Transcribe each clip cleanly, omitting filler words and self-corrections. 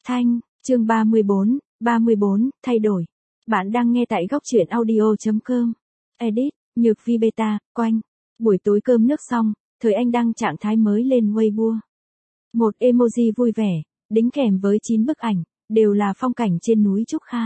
Thanh, chương 34, thay đổi. Bạn đang nghe tại góc truyện audio.com. Edit, Nhược Vi Beta, Quanh. Buổi tối cơm nước xong, Thời Anh đăng trạng thái mới lên Weibo. Một emoji vui vẻ, đính kèm với 9 bức ảnh, đều là phong cảnh trên núi Trúc Kha.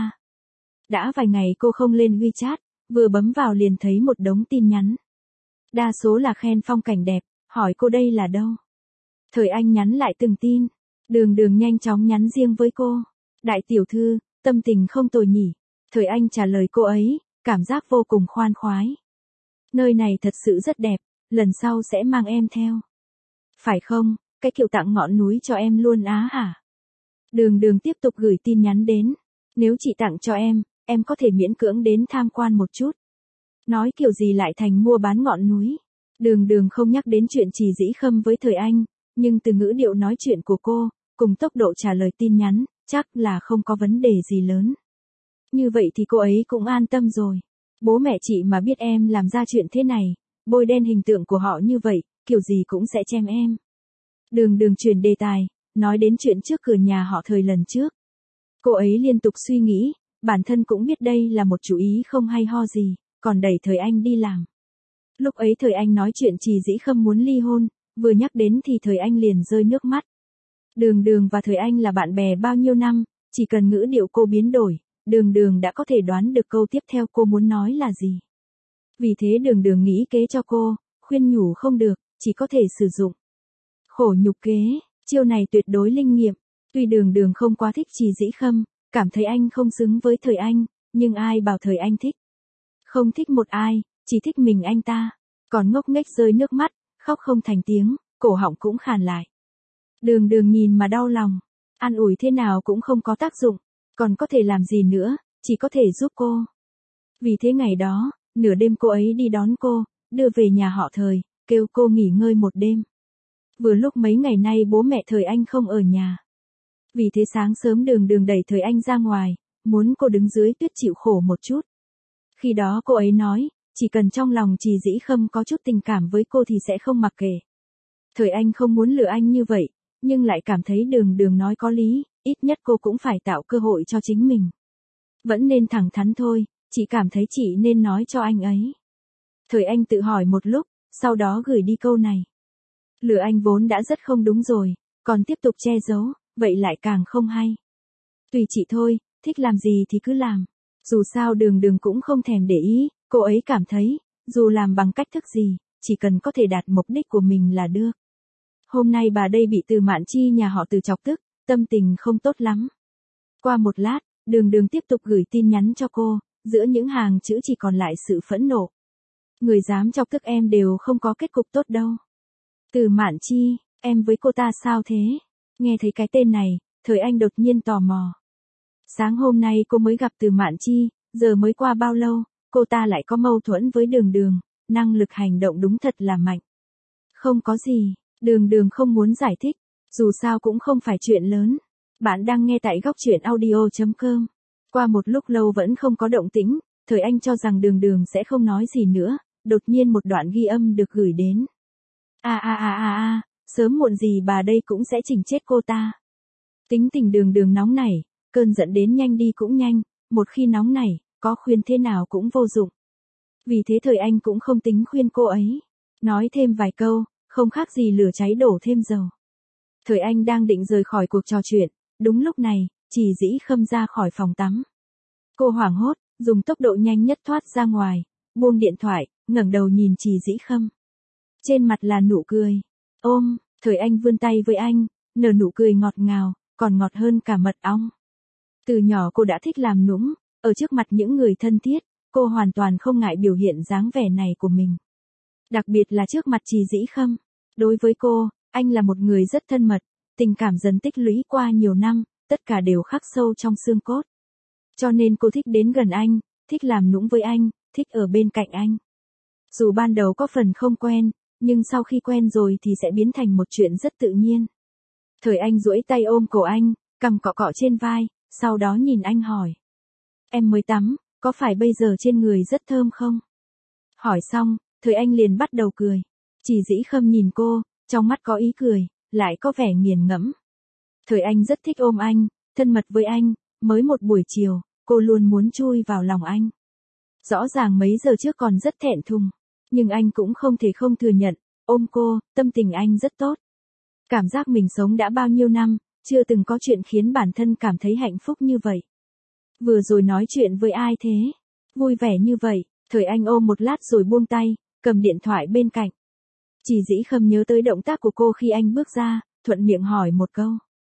Đã vài ngày cô không lên WeChat, vừa bấm vào liền thấy một đống tin nhắn. Đa số là khen phong cảnh đẹp, hỏi cô đây là đâu. Thời Anh nhắn lại từng tin. Đường nhanh chóng nhắn riêng với cô. Đại tiểu thư, tâm tình không tồi nhỉ. Thời Anh trả lời cô ấy, cảm giác vô cùng khoan khoái. Nơi này thật sự rất đẹp, lần sau sẽ mang em theo. Phải không, cái kiểu tặng ngọn núi cho em luôn á hả? Đường tiếp tục gửi tin nhắn đến. Nếu chị tặng cho em có thể miễn cưỡng đến tham quan một chút. Nói kiểu gì lại thành mua bán ngọn núi. Đường không nhắc đến chuyện Trì Dĩ Khâm với Thời Anh, nhưng từ ngữ điệu nói chuyện của cô, cùng tốc độ trả lời tin nhắn, chắc là không có vấn đề gì lớn. Như vậy thì cô ấy cũng an tâm rồi. Bố mẹ chị mà biết em làm ra chuyện thế này, bôi đen hình tượng của họ như vậy, kiểu gì cũng sẽ chém em. Đường chuyển đề tài, nói đến chuyện trước cửa nhà họ Thời lần trước. Cô ấy liên tục suy nghĩ, bản thân cũng biết đây là một chủ ý không hay ho gì, còn đẩy Thời Anh đi làm. Lúc ấy Thời Anh nói chuyện Trì Dĩ Khâm muốn ly hôn, vừa nhắc đến thì Thời Anh liền rơi nước mắt. Đường và Thời Anh là bạn bè bao nhiêu năm, chỉ cần ngữ điệu cô biến đổi, đường đã có thể đoán được câu tiếp theo cô muốn nói là gì. Vì thế đường nghĩ kế cho cô, khuyên nhủ không được, chỉ có thể sử dụng khổ nhục kế, chiêu này tuyệt đối linh nghiệm. Tuy đường không quá thích Trì Dĩ Khâm, cảm thấy anh không xứng với Thời Anh, nhưng ai bảo Thời Anh thích. Không thích một ai, chỉ thích mình anh ta. Còn ngốc nghếch rơi nước mắt, khóc không thành tiếng, cổ họng cũng khàn lại. Đường nhìn mà đau lòng, an ủi thế nào cũng không có tác dụng, còn có thể làm gì nữa, chỉ có thể giúp cô. Vì thế ngày đó, nửa đêm cô ấy đi đón cô, đưa về nhà họ Thời, kêu cô nghỉ ngơi một đêm. Vừa lúc mấy ngày nay bố mẹ Thời Anh không ở nhà. Vì thế sáng sớm đường đẩy Thời Anh ra ngoài, muốn cô đứng dưới tuyết chịu khổ một chút. Khi đó cô ấy nói, chỉ cần trong lòng Trì Dĩ Khâm có chút tình cảm với cô thì sẽ không mặc kệ. Thời Anh không muốn lừa anh như vậy, nhưng lại cảm thấy đường nói có lý, ít nhất cô cũng phải tạo cơ hội cho chính mình. Vẫn nên thẳng thắn thôi, chị cảm thấy chị nên nói cho anh ấy. Thời Anh tự hỏi một lúc, sau đó gửi đi câu này. Lừa anh vốn đã rất không đúng rồi, còn tiếp tục che giấu, vậy lại càng không hay. Tùy chị thôi, thích làm gì thì cứ làm. Dù sao đường cũng không thèm để ý, cô ấy cảm thấy, dù làm bằng cách thức gì, chỉ cần có thể đạt mục đích của mình là được. Hôm nay bà đây bị Từ Mạn Chi nhà họ Từ chọc tức, tâm tình không tốt lắm. Qua một lát, đường tiếp tục gửi tin nhắn cho cô, giữa những hàng chữ chỉ còn lại sự phẫn nộ. Người dám chọc tức em đều không có kết cục tốt đâu. Từ Mạn Chi, em với cô ta sao thế? Nghe thấy cái tên này, Thời Anh đột nhiên tò mò. Sáng hôm nay cô mới gặp Từ Mạn Chi, giờ mới qua bao lâu, cô ta lại có mâu thuẫn với đường, năng lực hành động đúng thật là mạnh. Không có gì, đường không muốn giải thích, dù sao cũng không phải chuyện lớn. Bạn đang nghe tại góc truyện audio.com. Qua một lúc lâu vẫn không có động tĩnh, Thời Anh cho rằng đường sẽ không nói gì nữa, đột nhiên một đoạn ghi âm được gửi đến. Sớm muộn gì bà đây cũng sẽ chỉnh chết cô ta. Tính tình đường nóng nảy, cơn giận đến nhanh đi cũng nhanh, một khi nóng nảy, có khuyên thế nào cũng vô dụng. Vì thế Thời Anh cũng không tính khuyên cô ấy. Nói thêm vài câu, không khác gì lửa cháy đổ thêm dầu. Thời Anh đang định rời khỏi cuộc trò chuyện, đúng lúc này, Trì Dĩ Khâm ra khỏi phòng tắm. Cô hoảng hốt, dùng tốc độ nhanh nhất thoát ra ngoài, buông điện thoại, ngẩng đầu nhìn Trì Dĩ Khâm. Trên mặt là nụ cười. Ôm, Thời Anh vươn tay với anh, nở nụ cười ngọt ngào, còn ngọt hơn cả mật ong. Từ nhỏ cô đã thích làm nũng, ở trước mặt những người thân thiết, cô hoàn toàn không ngại biểu hiện dáng vẻ này của mình. Đặc biệt là trước mặt Trì Dĩ Khâm. Đối với cô, anh là một người rất thân mật, tình cảm dần tích lũy qua nhiều năm, tất cả đều khắc sâu trong xương cốt. Cho nên cô thích đến gần anh, thích làm nũng với anh, thích ở bên cạnh anh. Dù ban đầu có phần không quen, nhưng sau khi quen rồi thì sẽ biến thành một chuyện rất tự nhiên. Thời Anh duỗi tay ôm cổ anh, cằm cọ cọ trên vai, sau đó nhìn anh hỏi. Em mới tắm, có phải bây giờ trên người rất thơm không? Hỏi xong, Thời Anh liền bắt đầu cười. Trì Dĩ Khâm nhìn cô, trong mắt có ý cười, lại có vẻ nghiền ngẫm. Thời Anh rất thích ôm anh, thân mật với anh, mới một buổi chiều, cô luôn muốn chui vào lòng anh. Rõ ràng mấy giờ trước còn rất thẹn thùng, nhưng anh cũng không thể không thừa nhận, ôm cô, tâm tình anh rất tốt. Cảm giác mình sống đã bao nhiêu năm, chưa từng có chuyện khiến bản thân cảm thấy hạnh phúc như vậy. Vừa rồi nói chuyện với ai thế? Vui vẻ như vậy, Thời Anh ôm một lát rồi buông tay, cầm điện thoại bên cạnh. Chỉ Dĩ Khâm nhớ tới động tác của cô khi anh bước ra, thuận miệng hỏi một câu.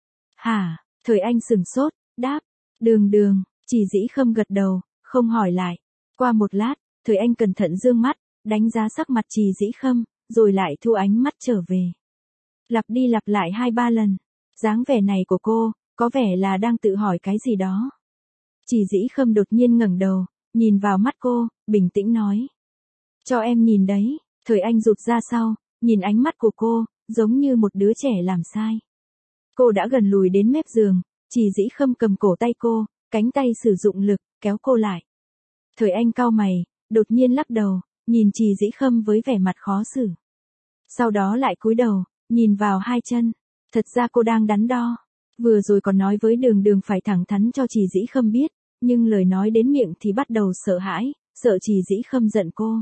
Hả? Thời Anh sừng sốt, đáp. Đường. Chỉ Dĩ Khâm gật đầu, không hỏi lại. Qua một lát, Thời Anh cẩn thận dương mắt, đánh giá sắc mặt Chỉ Dĩ Khâm, rồi lại thu ánh mắt trở về. Lặp đi lặp lại 2-3 lần. Dáng vẻ này của cô, có vẻ là đang tự hỏi cái gì đó. Chỉ Dĩ Khâm đột nhiên ngẩng đầu, nhìn vào mắt cô, bình tĩnh nói. Cho em nhìn đấy. Thời Anh rụt ra sau, nhìn ánh mắt của cô, giống như một đứa trẻ làm sai. Cô đã gần lùi đến mép giường, Chỉ Dĩ Khâm cầm cổ tay cô, cánh tay sử dụng lực, kéo cô lại. Thời Anh cau mày, đột nhiên lắc đầu, nhìn Chỉ Dĩ Khâm với vẻ mặt khó xử. Sau đó lại cúi đầu, nhìn vào hai chân. Thật ra cô đang đắn đo. Vừa rồi còn nói với Đường phải thẳng thắn cho Chỉ Dĩ Khâm biết, nhưng lời nói đến miệng thì bắt đầu sợ hãi, sợ Chỉ Dĩ Khâm giận cô.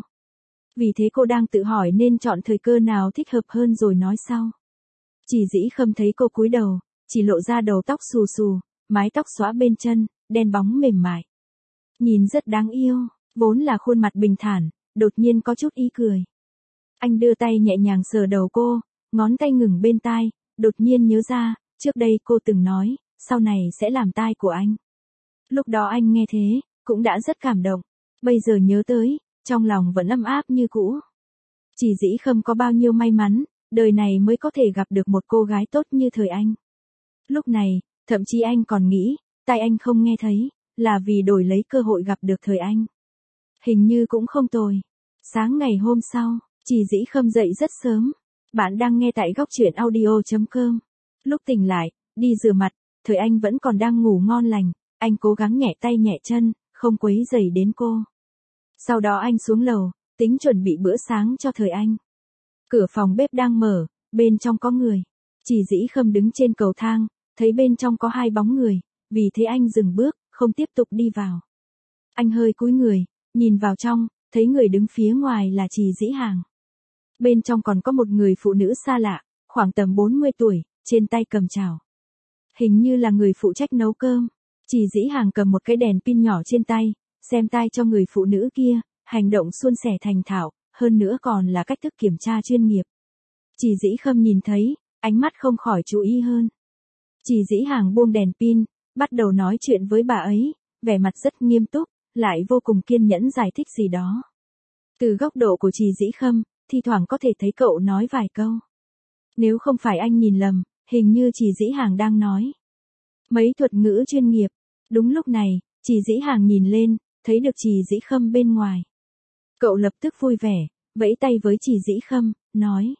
Vì thế cô đang tự hỏi nên chọn thời cơ nào thích hợp hơn rồi nói sau. Chỉ Dĩ Khâm thấy cô cúi đầu, chỉ lộ ra đầu tóc xù xù, mái tóc xõa bên chân, đen bóng mềm mại. Nhìn rất đáng yêu, vốn là khuôn mặt bình thản, đột nhiên có chút ý cười. Anh đưa tay nhẹ nhàng sờ đầu cô, ngón tay ngừng bên tai, đột nhiên nhớ ra, trước đây cô từng nói, sau này sẽ làm tai của anh. Lúc đó anh nghe thế, cũng đã rất cảm động, bây giờ nhớ tới, trong lòng vẫn ấm áp như cũ. Chỉ Dĩ Khâm có bao nhiêu may mắn, đời này mới có thể gặp được một cô gái tốt như Thời Anh. Lúc này, thậm chí anh còn nghĩ, tai anh không nghe thấy, là vì đổi lấy cơ hội gặp được Thời Anh. Hình như cũng không tồi. Sáng ngày hôm sau, Chỉ Dĩ Khâm dậy rất sớm. Bạn đang nghe tại góc truyện audio.com. Lúc tỉnh lại, đi rửa mặt, Thời Anh vẫn còn đang ngủ ngon lành, anh cố gắng nhẹ tay nhẹ chân, không quấy rầy đến cô. Sau đó anh xuống lầu, tính chuẩn bị bữa sáng cho Thời Anh. Cửa phòng bếp đang mở, bên trong có người. Chỉ Dĩ Khâm đứng trên cầu thang, thấy bên trong có hai bóng người, vì thế anh dừng bước, không tiếp tục đi vào. Anh hơi cúi người, nhìn vào trong, thấy người đứng phía ngoài là Chỉ Dĩ Hàng. Bên trong còn có một người phụ nữ xa lạ, khoảng tầm 40 tuổi, trên tay cầm chảo. Hình như là người phụ trách nấu cơm. Chỉ Dĩ Hàng cầm một cái đèn pin nhỏ trên tay, xem tai cho người phụ nữ kia, hành động suôn sẻ thành thạo, hơn nữa còn là cách thức kiểm tra chuyên nghiệp. Chỉ Dĩ Khâm nhìn thấy, ánh mắt không khỏi chú ý hơn. Chỉ Dĩ Hàng buông đèn pin, bắt đầu nói chuyện với bà ấy, vẻ mặt rất nghiêm túc, lại vô cùng kiên nhẫn giải thích gì đó. Từ góc độ của Chỉ Dĩ Khâm, thi thoảng có thể thấy cậu nói vài câu. Nếu không phải anh nhìn lầm, hình như Chỉ Dĩ Hàng đang nói mấy thuật ngữ chuyên nghiệp. Đúng lúc này, Chỉ Dĩ Hàng nhìn lên, thấy được Chỉ Dĩ Khâm bên ngoài. Cậu lập tức vui vẻ, vẫy tay với Chỉ Dĩ Khâm, nói.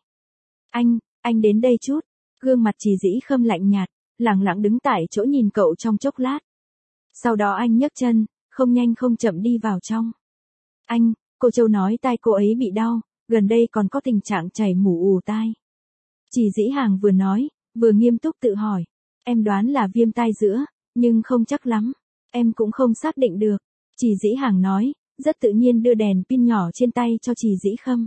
Anh đến đây chút. Gương mặt Chỉ Dĩ Khâm lạnh nhạt, lẳng lặng đứng tại chỗ nhìn cậu trong chốc lát. Sau đó anh nhấc chân, không nhanh không chậm đi vào trong. Cô Châu nói tai cô ấy bị đau, gần đây còn có tình trạng chảy mủ ù tai. Chỉ Dĩ Hàng vừa nói, vừa nghiêm túc tự hỏi. Em đoán là viêm tai giữa, nhưng không chắc lắm. Em cũng không xác định được. Chỉ Dĩ Hàng nói, rất tự nhiên đưa đèn pin nhỏ trên tay cho Chỉ Dĩ Khâm.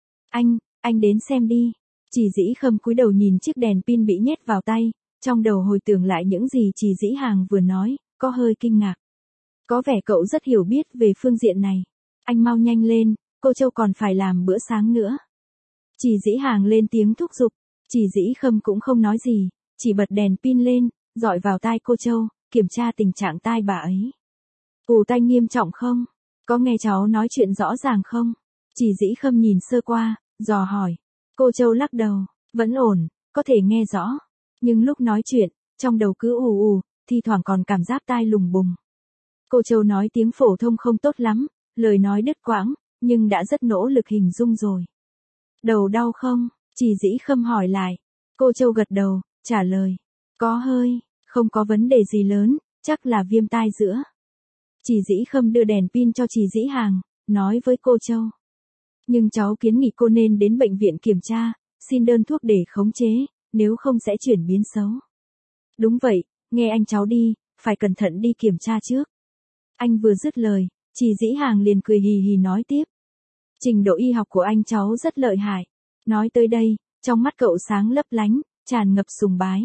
Anh đến xem đi. Chỉ Dĩ Khâm cúi đầu nhìn chiếc đèn pin bị nhét vào tay, trong đầu hồi tưởng lại những gì Chỉ Dĩ Hàng vừa nói, có hơi kinh ngạc. Có vẻ cậu rất hiểu biết về phương diện này. Anh mau nhanh lên, cô Châu còn phải làm bữa sáng nữa. Chỉ Dĩ Hàng lên tiếng thúc giục, Chỉ Dĩ Khâm cũng không nói gì, chỉ bật đèn pin lên, dọi vào tai cô Châu, kiểm tra tình trạng tai bà ấy. Ù tai nghiêm trọng không? Có nghe cháu nói chuyện rõ ràng không? Chỉ Dĩ Khâm nhìn sơ qua, dò hỏi. Cô Châu lắc đầu, vẫn ổn, có thể nghe rõ. Nhưng lúc nói chuyện, trong đầu cứ ù ù, thi thoảng còn cảm giác tai lùng bùng. Cô Châu nói tiếng phổ thông không tốt lắm, lời nói đứt quãng, nhưng đã rất nỗ lực hình dung rồi. Đầu đau không? Chỉ Dĩ Khâm hỏi lại. Cô Châu gật đầu, trả lời. Có hơi, không có vấn đề gì lớn, chắc là viêm tai giữa. Chỉ Dĩ Khâm đưa đèn pin cho Chỉ Dĩ Hàng, nói với cô Châu. Nhưng cháu kiến nghị cô nên đến bệnh viện kiểm tra, xin đơn thuốc để khống chế, nếu không sẽ chuyển biến xấu. Đúng vậy, nghe anh cháu đi, phải cẩn thận đi kiểm tra trước. Anh vừa dứt lời, chị Dĩ Hàng liền cười hì hì nói tiếp. Trình độ y học của anh cháu rất lợi hại. Nói tới đây, trong mắt cậu sáng lấp lánh, tràn ngập sùng bái.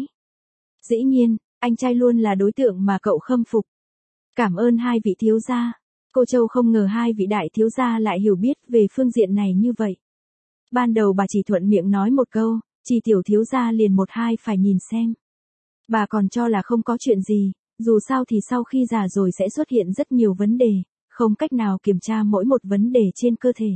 Dĩ nhiên, anh trai luôn là đối tượng mà cậu khâm phục. Cảm ơn hai vị thiếu gia. Cô Châu không ngờ hai vị đại thiếu gia lại hiểu biết về phương diện này như vậy. Ban đầu bà chỉ thuận miệng nói một câu, chị tiểu thiếu gia liền một hai phải nhìn xem. Bà còn cho là không có chuyện gì, dù sao thì sau khi già rồi sẽ xuất hiện rất nhiều vấn đề, không cách nào kiểm tra mỗi một vấn đề trên cơ thể.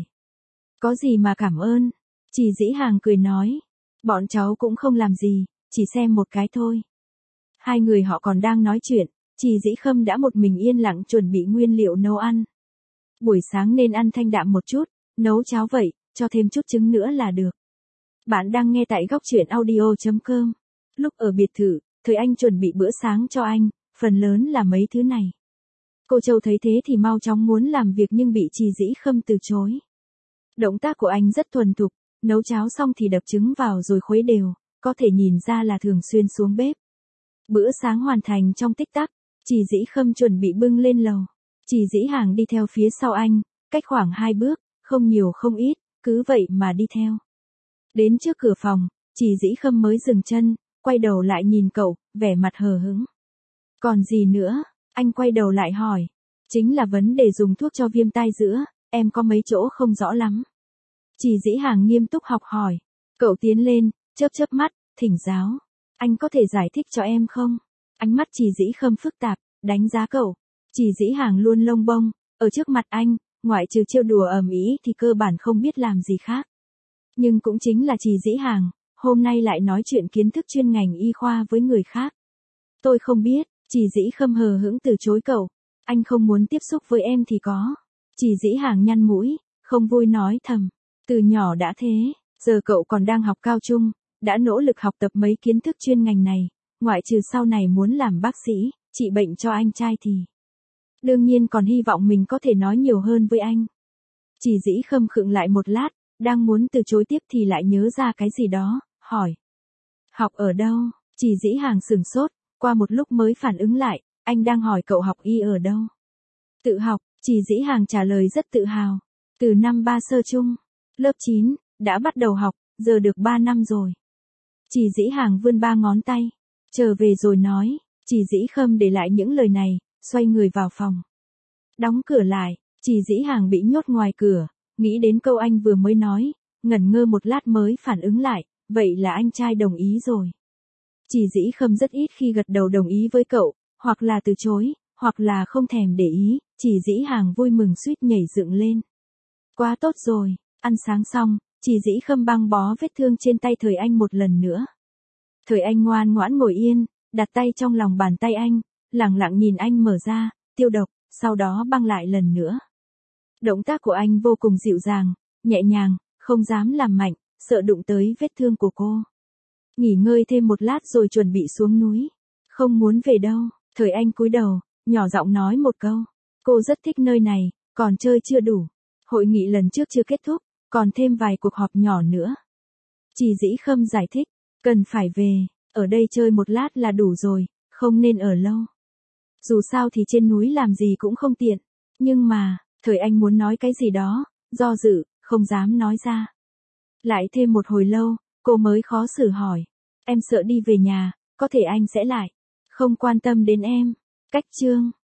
Có gì mà cảm ơn, chị Dĩ Hàng cười nói. Bọn cháu cũng không làm gì, chỉ xem một cái thôi. Hai người họ còn đang nói chuyện, chị Dĩ Khâm đã một mình yên lặng chuẩn bị nguyên liệu nấu ăn. Buổi sáng nên ăn thanh đạm một chút, nấu cháo vậy, cho thêm chút trứng nữa là được. Bạn đang nghe tại góc truyện audio.com. Lúc ở biệt thự, Thời Anh chuẩn bị bữa sáng cho anh, phần lớn là mấy thứ này. Cô Châu thấy thế thì mau chóng muốn làm việc nhưng bị chị Dĩ Khâm từ chối. Động tác của anh rất thuần thục, nấu cháo xong thì đập trứng vào rồi khuấy đều, có thể nhìn ra là thường xuyên xuống bếp. Bữa sáng hoàn thành trong tích tắc, chị Dĩ Khâm chuẩn bị bưng lên lầu. Chị Dĩ Hàng đi theo phía sau anh, cách khoảng 2 bước, không nhiều không ít, cứ vậy mà đi theo. Đến trước cửa phòng, chị Dĩ Khâm mới dừng chân, quay đầu lại nhìn cậu, vẻ mặt hờ hững. Còn gì nữa? Anh quay đầu lại hỏi. Chính là vấn đề dùng thuốc cho viêm tai giữa, em có mấy chỗ không rõ lắm. Chị Dĩ Hàng nghiêm túc học hỏi. Cậu tiến lên, chớp chớp mắt, thỉnh giáo. Anh có thể giải thích cho em không? Ánh mắt chị Dĩ Khâm phức tạp, đánh giá cậu. Chị Dĩ Hàng luôn lông bông, ở trước mặt anh, ngoại trừ trêu đùa ầm ĩ thì cơ bản không biết làm gì khác. Nhưng cũng chính là chị Dĩ Hàng, hôm nay lại nói chuyện kiến thức chuyên ngành y khoa với người khác. Tôi không biết, chị Dĩ Khâm hờ hững từ chối cậu. Anh không muốn tiếp xúc với em thì có. Chị Dĩ Hàng nhăn mũi, không vui nói thầm. Từ nhỏ đã thế, giờ cậu còn đang học cao trung, đã nỗ lực học tập mấy kiến thức chuyên ngành này, ngoại trừ sau này muốn làm bác sĩ, trị bệnh cho anh trai thì. Đương nhiên còn hy vọng mình có thể nói nhiều hơn với anh. Chị Dĩ Khâm khựng lại một lát, đang muốn từ chối tiếp thì lại nhớ ra cái gì đó, hỏi. Học ở đâu? Chị Dĩ Hàng sửng sốt, qua một lúc mới phản ứng lại, anh đang hỏi cậu học y ở đâu? Tự học, chị Dĩ Hàng trả lời rất tự hào. Từ năm 3 sơ chung, lớp 9, đã bắt đầu học, giờ được 3 năm rồi. Chị Dĩ Hàng vươn 3 ngón tay, trở về rồi nói, chị Dĩ Khâm để lại những lời này, xoay người vào phòng. Đóng cửa lại, chị Dĩ Hàng bị nhốt ngoài cửa, nghĩ đến câu anh vừa mới nói, ngẩn ngơ một lát mới phản ứng lại, vậy là anh trai đồng ý rồi. Chị Dĩ Khâm rất ít khi gật đầu đồng ý với cậu, hoặc là từ chối, hoặc là không thèm để ý, chị Dĩ Hàng vui mừng suýt nhảy dựng lên. Quá tốt rồi, ăn sáng xong, chị Dĩ Khâm băng bó vết thương trên tay Thời Anh một lần nữa. Thời Anh ngoan ngoãn ngồi yên, đặt tay trong lòng bàn tay anh, lặng lặng nhìn anh mở ra, tiêu độc, sau đó băng lại lần nữa. Động tác của anh vô cùng dịu dàng, nhẹ nhàng, không dám làm mạnh, sợ đụng tới vết thương của cô. Nghỉ ngơi thêm một lát rồi chuẩn bị xuống núi. Không muốn về đâu, Thời Anh cúi đầu, nhỏ giọng nói một câu. Cô rất thích nơi này, còn chơi chưa đủ. Hội nghị lần trước chưa kết thúc, còn thêm vài cuộc họp nhỏ nữa. Chị Dĩ Khâm giải thích, cần phải về, ở đây chơi một lát là đủ rồi, không nên ở lâu. Dù sao thì trên núi làm gì cũng không tiện, nhưng mà, Thời Anh muốn nói cái gì đó, do dự, không dám nói ra. Lại thêm một hồi lâu, cô mới khó xử hỏi, em sợ đi về nhà, có thể anh sẽ lại, không quan tâm đến em. Cách chương